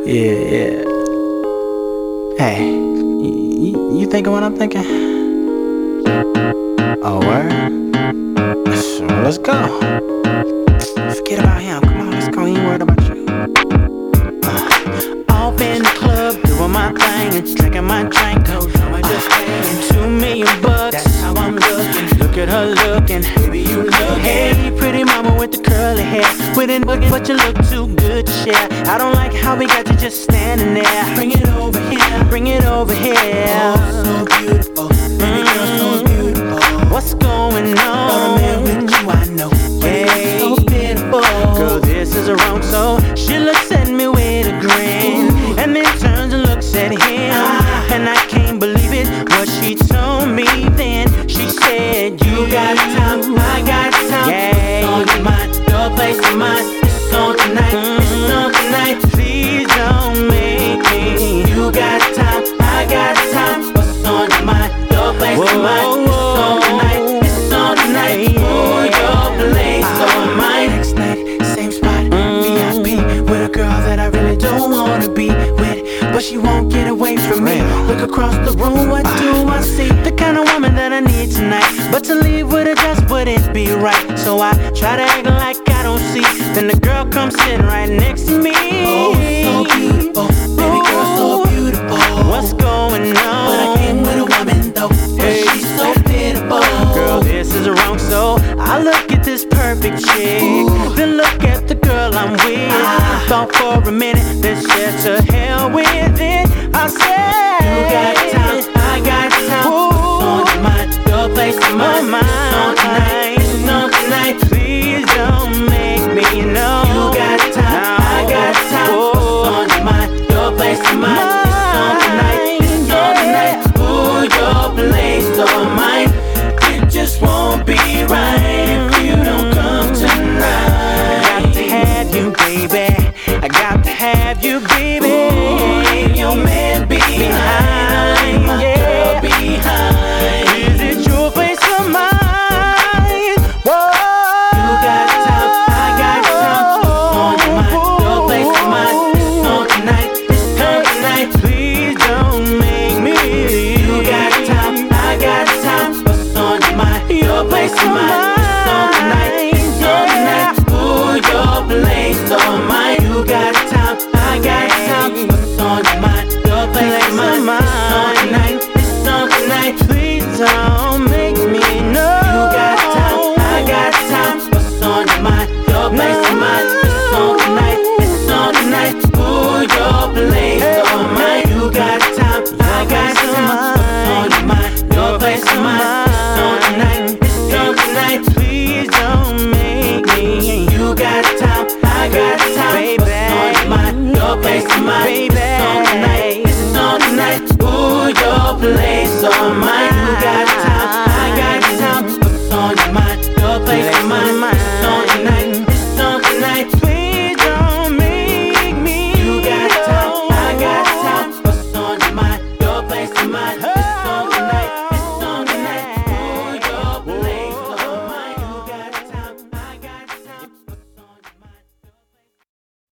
Yeah. Hey, you thinking what I'm thinking? Oh, word? Well, let's go. Forget about him. Come on, let's go. He ain't worried about you. Off in the club, doing my thing and drinking my drink. Just paying $2 million. That's how I'm looking. Look at her looking. Baby, you look. Hey, pretty mama with the curly hair. With a boogie, but you look too good to share. I don't like how we got you just standing there. Bring it over here. Bring it over here. Oh, so beautiful. Baby girl, so beautiful. What's going on? Got a man with you, I know. Hey, so beautiful. Girl, this is a wrong soul. She looks at me with a grin. Ooh. And then turns and looks at him. And I can't believe it. What she told me then. She said, you got time, I got time. Yeah. It's on your mind, your place is mine. It's on tonight, it's on tonight. Please don't make me. You got time, I got time. What's on your mind, your place is mine. It's on tonight, it's on tonight. Oh, your place on mine. Next night, same spot, VIP. With a girl that I really don't wanna be with, but she won't get away from me. Look across the room, what do I see? The kind of woman that I need tonight. But to leave with her just wouldn't be right. So I try to act like I don't see. Then the girl comes sitting right next to me. Oh, so beautiful. Baby girl, so beautiful. What's going on? But I came with a woman though. Hey, she's so pitiful. Girl, this is a wrong soul. I look at this perfect chick. Ooh. Then look at the girl I'm with. Thought for a minute, then said to hell with it. I said, you got time, I got time. What's on your mind, your place is mine. It's on tonight, it's on tonight. Please don't make me know. You got time, I got time. What's on your mind, your place is mine. It's on tonight, it's on tonight. Ooh, your place on mine. It just won't be right if you don't come tonight. I got to have you, baby. I got to have you, baby. Ooh, leave your man behind. My girl behind. Is it your place or mine? Whoa. You got time, I got time. What's on your mind? Your place is mine. It's on tonight, it's on tonight. Please don't make me. You got time, I got time. What's on your mind? Your place is mine. It's on tonight, it's on tonight. Ooh, your place on mine. You got time, I got time. What's on your mind? Your place is mine. It's on tonight, it's on tonight. Please don't make me know. You got time, I got time. What's on your mind? Your place is mine. It's on tonight, it's on tonight. Ooh, your place on mine. You got time, I got time. What's on your mind? Your place is mine. It's on tonight, it's on tonight. Please don't make me. You got time, I got time. Baby, what's on your mind? Your place is mine. Baby, it's on tonight, it's on tonight. Ooh, your place on mine.